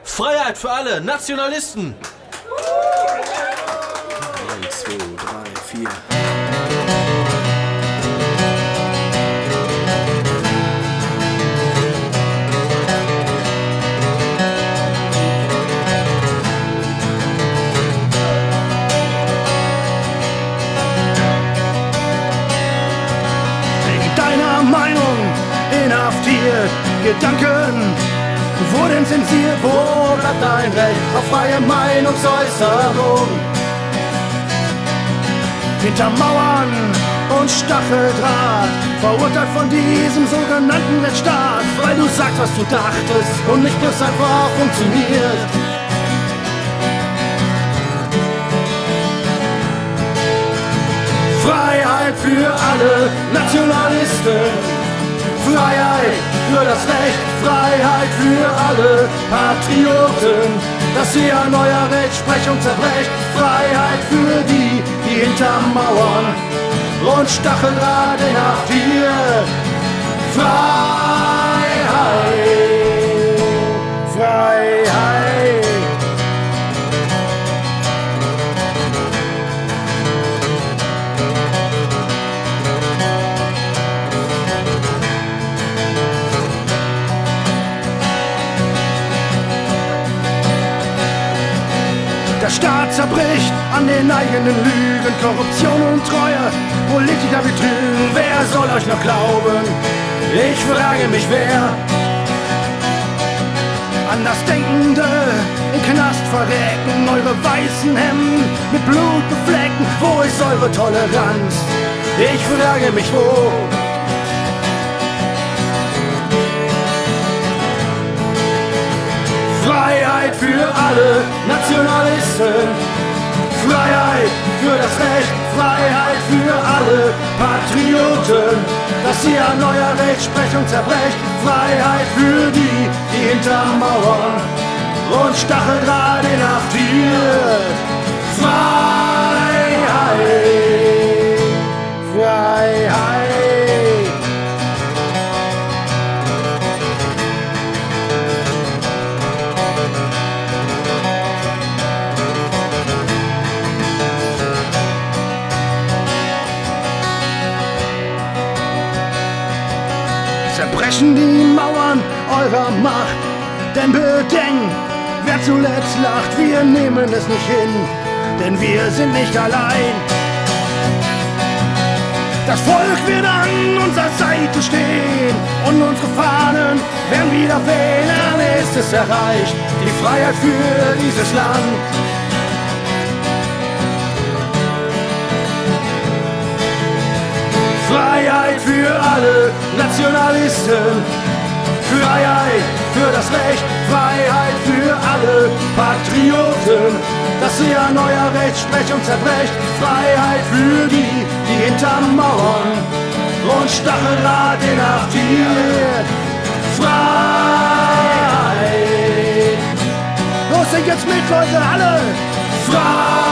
Freiheit für alle Nationalisten! 1, 2, 3, 4. Meinung inhaftiert, Gedanken wurden zensiert. Wo bleibt dein Recht auf freie Meinungsäußerung? Hinter Mauern und Stacheldraht, verurteilt von diesem sogenannten Rechtsstaat, weil du sagst, was du dachtest und nicht bloß einfach funktioniert. Freiheit für alle Nationalisten, Freiheit für das Recht, Freiheit für alle Patrioten, dass ihr an eurer Rechtsprechung zerbrecht, Freiheit für die, die hinterm Mauern und Stacheldraht inhaftiert. Freiheit, Freiheit. Der Staat zerbricht an den eigenen Lügen, Korruption und Treue, Politiker betrügen. Wer soll euch noch glauben? Ich frage mich, wer? Andersdenkende im Knast verrecken, eure weißen Hemden mit Blut beflecken. Wo ist eure Toleranz? Ich frage mich, wo? Freiheit für alle Nationalisten, Freiheit für das Recht, Freiheit für alle Patrioten, dass ihr an eurer Rechtsprechung zerbrecht, Freiheit für die, die hinterm Mauern und Stacheldraht inhaftiert. Freiheit, Freiheit. Zerbrechen die Mauern eurer Macht, denn bedenkt, wer zuletzt lacht, wir nehmen es nicht hin, denn wir sind nicht allein. Das Volk wird an unserer Seite stehen und unsere Fahnen werden wieder wehen, dann ist es erreicht, die Freiheit für dieses Land. Freiheit für alle Nationalisten, Freiheit für das Recht, Freiheit für alle Patrioten, dass ihr an eurer Rechtsprechung zerbrecht, Freiheit für die, die hinterm Mauern und Stacheldraht inhaftiert. Freiheit! Los, singt jetzt mit, Leute, alle! Freiheit!